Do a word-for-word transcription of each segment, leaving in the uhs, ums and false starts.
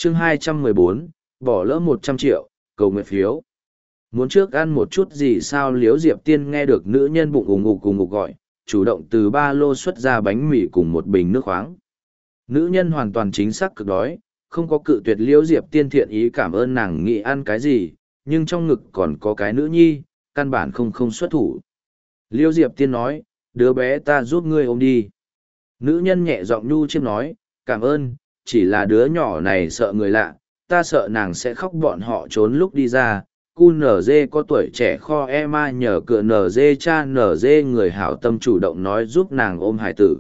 chương hai trăm mười bốn, bỏ lỡ một trăm triệu, cầu nguyện phiếu. Muốn trước ăn một chút gì sao? Liễu Diệp Tiên nghe được nữ nhân bụng ủng ục cùng ngục gọi, chủ động từ ba lô xuất ra bánh mì cùng một bình nước khoáng. Nữ nhân hoàn toàn chính xác cực đói, không có cự tuyệt Liễu Diệp Tiên thiện ý cảm ơn nàng nghĩ ăn cái gì, nhưng trong ngực còn có cái nữ nhi, căn bản không không xuất thủ. Liễu Diệp Tiên nói, đứa bé ta giúp ngươi ôm đi. Nữ nhân nhẹ giọng nhu chiêm nói, cảm ơn, chỉ là đứa nhỏ này sợ người lạ, ta sợ nàng sẽ khóc bọn họ trốn lúc đi ra. Cu nở dê có tuổi trẻ kho Emma nhờ cựa nở dê cha nở dê người hảo tâm chủ động nói giúp nàng ôm hải tử.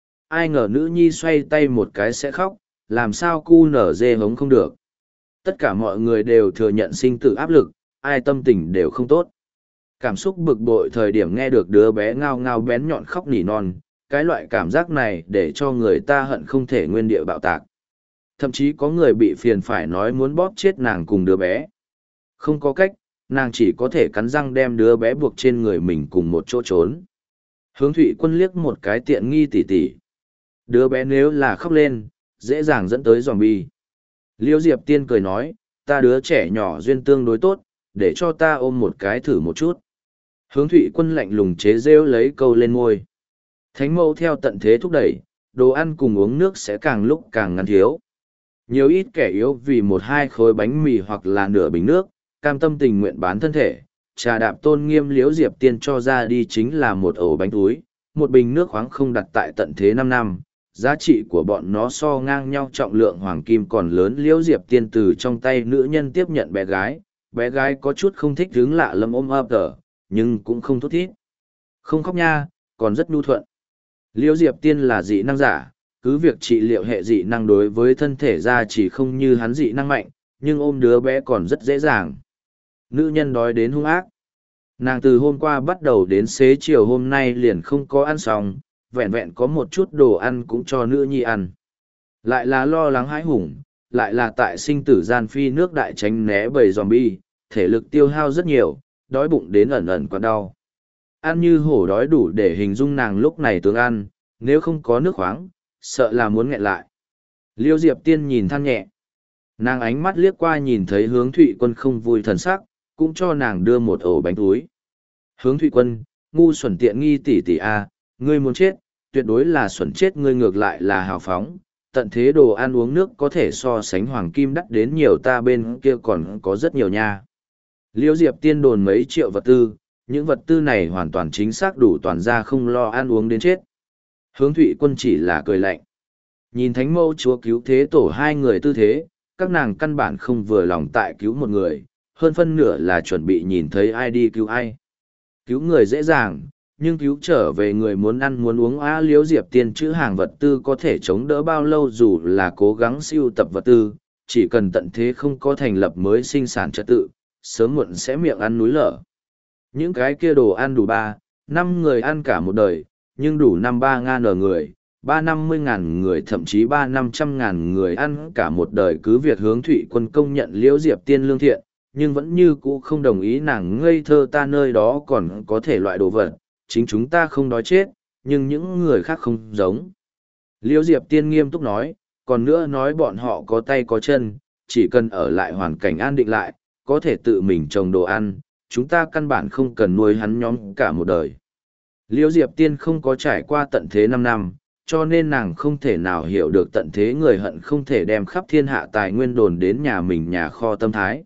Ai ngờ nữ nhi xoay tay một cái sẽ khóc, làm sao cu nở dê hống không được. Tất cả mọi người đều thừa nhận sinh tử áp lực, ai tâm tình đều không tốt. Cảm xúc bực bội thời điểm nghe được đứa bé ngao ngao bén nhọn khóc nỉ non, cái loại cảm giác này để cho người ta hận không thể nguyên địa bạo tạc. Thậm chí có người bị phiền phải nói muốn bóp chết nàng cùng đứa bé. Không có cách, nàng chỉ có thể cắn răng đem đứa bé buộc trên người mình cùng một chỗ trốn. Hướng Thụy Quân liếc một cái tiện nghi tỉ tỉ. Đứa bé nếu là khóc lên, dễ dàng dẫn tới zombie. Liễu Diệp Tiên cười nói, ta đứa trẻ nhỏ duyên tương đối tốt, để cho ta ôm một cái thử một chút. Hướng Thụy Quân lạnh lùng chế rêu lấy câu lên môi. Thánh mẫu theo tận thế thúc đẩy, đồ ăn cùng uống nước sẽ càng lúc càng ngắn thiếu. Nhiều ít kẻ yếu vì một hai khối bánh mì hoặc là nửa bình nước, cam tâm tình nguyện bán thân thể. Trà đạp tôn nghiêm Liễu Diệp Tiên cho ra đi chính là một ổ bánh túi, một bình nước khoáng không đặt tại tận thế năm năm. Giá trị của bọn nó so ngang nhau trọng lượng hoàng kim còn lớn. Liễu Diệp Tiên từ trong tay nữ nhân tiếp nhận bé gái, bé gái có chút không thích hướng lạ lẫm ôm ấp tở, nhưng cũng không thốt thít. Không khóc nha, còn rất nhu thuận. Liễu Diệp Tiên là dị năng giả, cứ việc trị liệu hệ dị năng đối với thân thể ra chỉ không như hắn dị năng mạnh, nhưng ôm đứa bé còn rất dễ dàng. Nữ nhân đói đến hung ác. Nàng từ hôm qua bắt đầu đến xế chiều hôm nay liền không có ăn xong, vẹn vẹn có một chút đồ ăn cũng cho nữ nhi ăn. Lại là lo lắng hãi hùng, lại là tại sinh tử gian phi nước đại tránh né bầy zombie, thể lực tiêu hao rất nhiều, đói bụng đến ẩn ẩn quặn đau. Ăn như hổ đói đủ để hình dung nàng lúc này tướng ăn, nếu không có nước khoáng, sợ là muốn nghẹn lại. Liễu Diệp Tiên nhìn than nhẹ. Nàng ánh mắt liếc qua nhìn thấy Hướng Thụy Quân không vui thần sắc, cũng cho nàng đưa một ổ bánh túi. Hướng Thụy Quân, ngu xuẩn tiện nghi tỷ tỷ a, ngươi muốn chết, tuyệt đối là xuẩn chết, ngươi ngược lại là hào phóng. Tận thế đồ ăn uống nước có thể so sánh hoàng kim đắt đến nhiều, ta bên kia còn có rất nhiều nha. Liễu Diệp Tiên đồn mấy triệu vật tư, những vật tư này hoàn toàn chính xác đủ toàn ra không lo ăn uống đến chết. Hướng Thụy Quân chỉ là cười lạnh. Nhìn Thánh Mẫu Chúa cứu thế tổ hai người tư thế, các nàng căn bản không vừa lòng tại cứu một người, hơn phân nửa là chuẩn bị nhìn thấy ai đi cứu ai. Cứu người dễ dàng, nhưng cứu trở về người muốn ăn muốn uống á. Liễu Diệp Tiên chữ hàng vật tư có thể chống đỡ bao lâu dù là cố gắng siêu tập vật tư, chỉ cần tận thế không có thành lập mới sinh sản trật tự, sớm muộn sẽ miệng ăn núi lở. Những cái kia đồ ăn đủ ba, năm người ăn cả một đời, nhưng đủ năm ba ngàn ở người, ba năm mươi ngàn người thậm chí ba năm trăm ngàn người ăn cả một đời. Cứ việc Hướng Thụy Quân công nhận Liễu Diệp Tiên lương thiện, nhưng vẫn như cũ không đồng ý nàng ngây thơ, ta nơi đó còn có thể loại đồ vật, chính chúng ta không đói chết, nhưng những người khác không giống. Liễu Diệp Tiên nghiêm túc nói, còn nữa nói bọn họ có tay có chân, chỉ cần ở lại hoàn cảnh an định lại, có thể tự mình trồng đồ ăn, chúng ta căn bản không cần nuôi hắn nhóm cả một đời. Liễu Diệp Tiên không có trải qua tận thế năm năm, cho nên nàng không thể nào hiểu được tận thế người hận không thể đem khắp thiên hạ tài nguyên đồn đến nhà mình nhà kho tâm thái.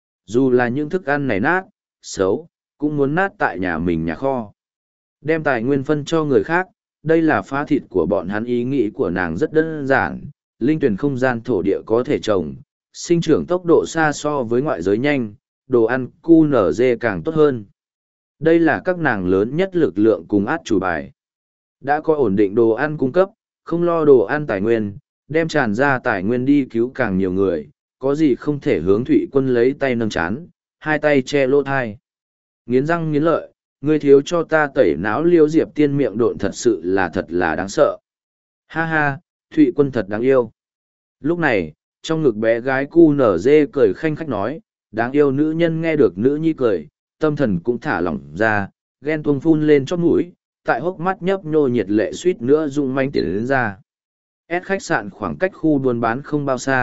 Dù là những thức ăn này nát, xấu, cũng muốn nát tại nhà mình nhà kho. Đem tài nguyên phân cho người khác, đây là phá thịt của bọn hắn. Ý nghĩ của nàng rất đơn giản, linh tuyển không gian thổ địa có thể trồng, sinh trưởng tốc độ xa so với ngoại giới nhanh, đồ ăn cu nở dê càng tốt hơn. Đây là các nàng lớn nhất lực lượng cùng át chủ bài. Đã có ổn định đồ ăn cung cấp, không lo đồ ăn tài nguyên, đem tràn ra tài nguyên đi cứu càng nhiều người, có gì không thể. Hướng Thụy Quân lấy tay nâng chán, hai tay che lỗ thai. Nghiến răng nghiến lợi, ngươi thiếu cho ta tẩy não. Liễu Diệp Tiên miệng độn thật sự là thật là đáng sợ. Ha ha, Thụy Quân thật đáng yêu. Lúc này, trong ngực bé gái cu nở dê cười khanh khách nói, đáng yêu. Nữ nhân nghe được nữ nhi cười, tâm thần cũng thả lỏng ra, ghen tuông phun lên chót mũi, tại hốc mắt nhấp nhô nhiệt lệ suýt nữa rung manh tiến đến ra. S khách sạn khoảng cách khu buôn bán không bao xa,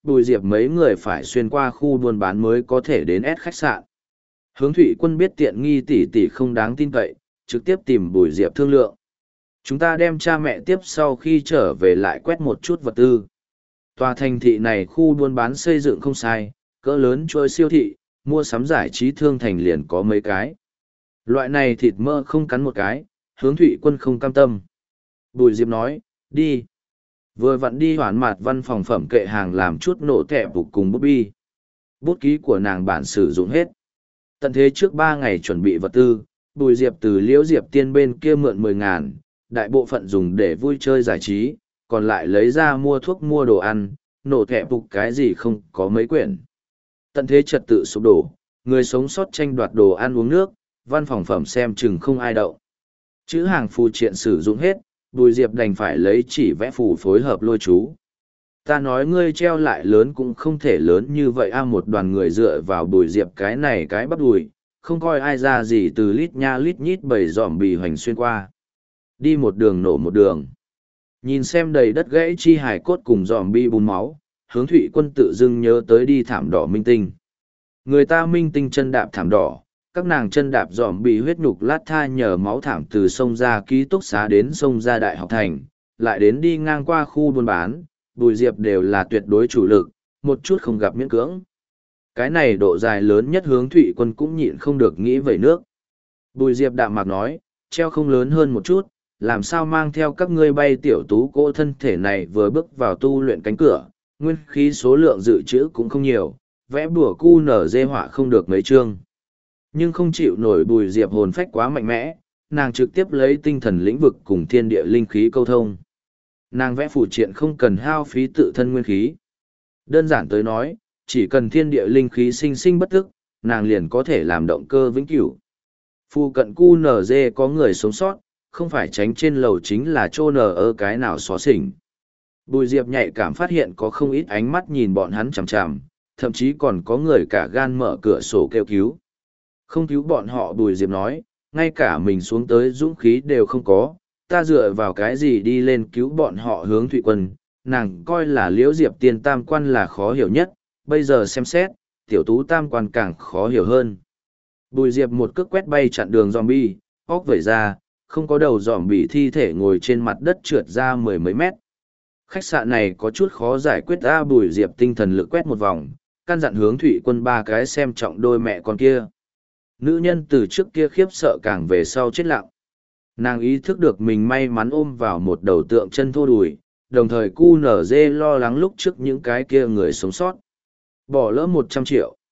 Bùi Diệp mấy người phải xuyên qua khu buôn bán mới có thể đến S khách sạn. Hướng Thụy Quân biết tiện nghi tỷ tỷ không đáng tin cậy, trực tiếp tìm Bùi Diệp thương lượng. Chúng ta đem cha mẹ tiếp sau khi trở về lại quét một chút vật tư. Tòa thành thị này khu buôn bán xây dựng không sai, cỡ lớn chuỗi siêu thị, mua sắm giải trí thương thành liền có mấy cái. Loại này thịt mỡ không cắn một cái, Hướng Thụy Quân không cam tâm. Bùi Diệp nói, đi. Vừa vặn đi hoán mặt văn phòng phẩm kệ hàng làm chút nổ thẻ bục cùng bút bi. Bút ký của nàng bản sử dụng hết. Tận thế trước ba ngày chuẩn bị vật tư, Bùi Diệp từ Liễu Diệp Tiên bên kia mượn mười ngàn, đại bộ phận dùng để vui chơi giải trí, còn lại lấy ra mua thuốc mua đồ ăn, nổ thẻ bục cái gì không có mấy quyển. Tận thế trật tự sụp đổ, người sống sót tranh đoạt đồ ăn uống nước, văn phòng phẩm xem chừng không ai đậu. Chữ hàng phù triện sử dụng hết, Bùi Diệp đành phải lấy chỉ vẽ phù phối hợp lôi chú. Ta nói ngươi treo lại lớn cũng không thể lớn như vậy a, một đoàn người dựa vào Bùi Diệp cái này cái bắp đùi, không coi ai ra gì từ lít nha lít nhít bầy dòm bì hoành xuyên qua. Đi một đường nổ một đường. Nhìn xem đầy đất gãy chi hài cốt cùng dòm bi bùn máu, Hướng Thụy Quân tự dưng nhớ tới đi thảm đỏ minh tinh. Người ta minh tinh chân đạp thảm đỏ, các nàng chân đạp dòm bị huyết nhục lát tha nhờ máu thảm từ sông ra ký túc xá đến sông ra đại học thành, lại đến đi ngang qua khu buôn bán, Bùi Diệp đều là tuyệt đối chủ lực, một chút không gặp miễn cưỡng. Cái này độ dài lớn nhất Hướng Thụy Quân cũng nhịn không được nghĩ vẩy nước. Bùi Diệp đạm mạc nói, treo không lớn hơn một chút, làm sao mang theo các ngươi bay tiểu tú cỗ thân thể này vừa bước vào tu luyện cánh cửa, nguyên khí số lượng dự trữ cũng không nhiều, vẽ bùa cu nở dê họa không được mấy chương. Nhưng không chịu nổi Bùi Diệp hồn phách quá mạnh mẽ, nàng trực tiếp lấy tinh thần lĩnh vực cùng thiên địa linh khí câu thông. Nàng vẽ phù triện không cần hao phí tự thân nguyên khí. Đơn giản tới nói, chỉ cần thiên địa linh khí sinh sinh bất tức, nàng liền có thể làm động cơ vĩnh cửu. Phu cận cu nở dê có người sống sót, không phải tránh trên lầu chính là trô nở ở cái nào xóa xỉnh. Bùi Diệp nhạy cảm phát hiện có không ít ánh mắt nhìn bọn hắn chằm chằm, thậm chí còn có người cả gan mở cửa sổ kêu cứu. Không cứu bọn họ, Bùi Diệp nói, ngay cả mình xuống tới dũng khí đều không có, ta dựa vào cái gì đi lên cứu bọn họ. Hướng Thụy Quân, nàng coi là Liễu Diệp Tiên tam quan là khó hiểu nhất, bây giờ xem xét, tiểu tú tam quan càng khó hiểu hơn. Bùi Diệp một cước quét bay chặn đường zombie, óc vẩy ra, không có đầu zombie thi thể ngồi trên mặt đất trượt ra mười mấy mét. Khách sạn này có chút khó giải quyết a. Bùi Diệp tinh thần lực quét một vòng, căn dặn Hướng Thụy Quân ba cái xem trọng đôi mẹ con kia. Nữ nhân từ trước kia khiếp sợ càng về sau chết lặng. Nàng ý thức được mình may mắn ôm vào một đầu tượng chân thô đùi, đồng thời cu nở dê lo lắng lúc trước những cái kia người sống sót. Bỏ lỡ một trăm triệu,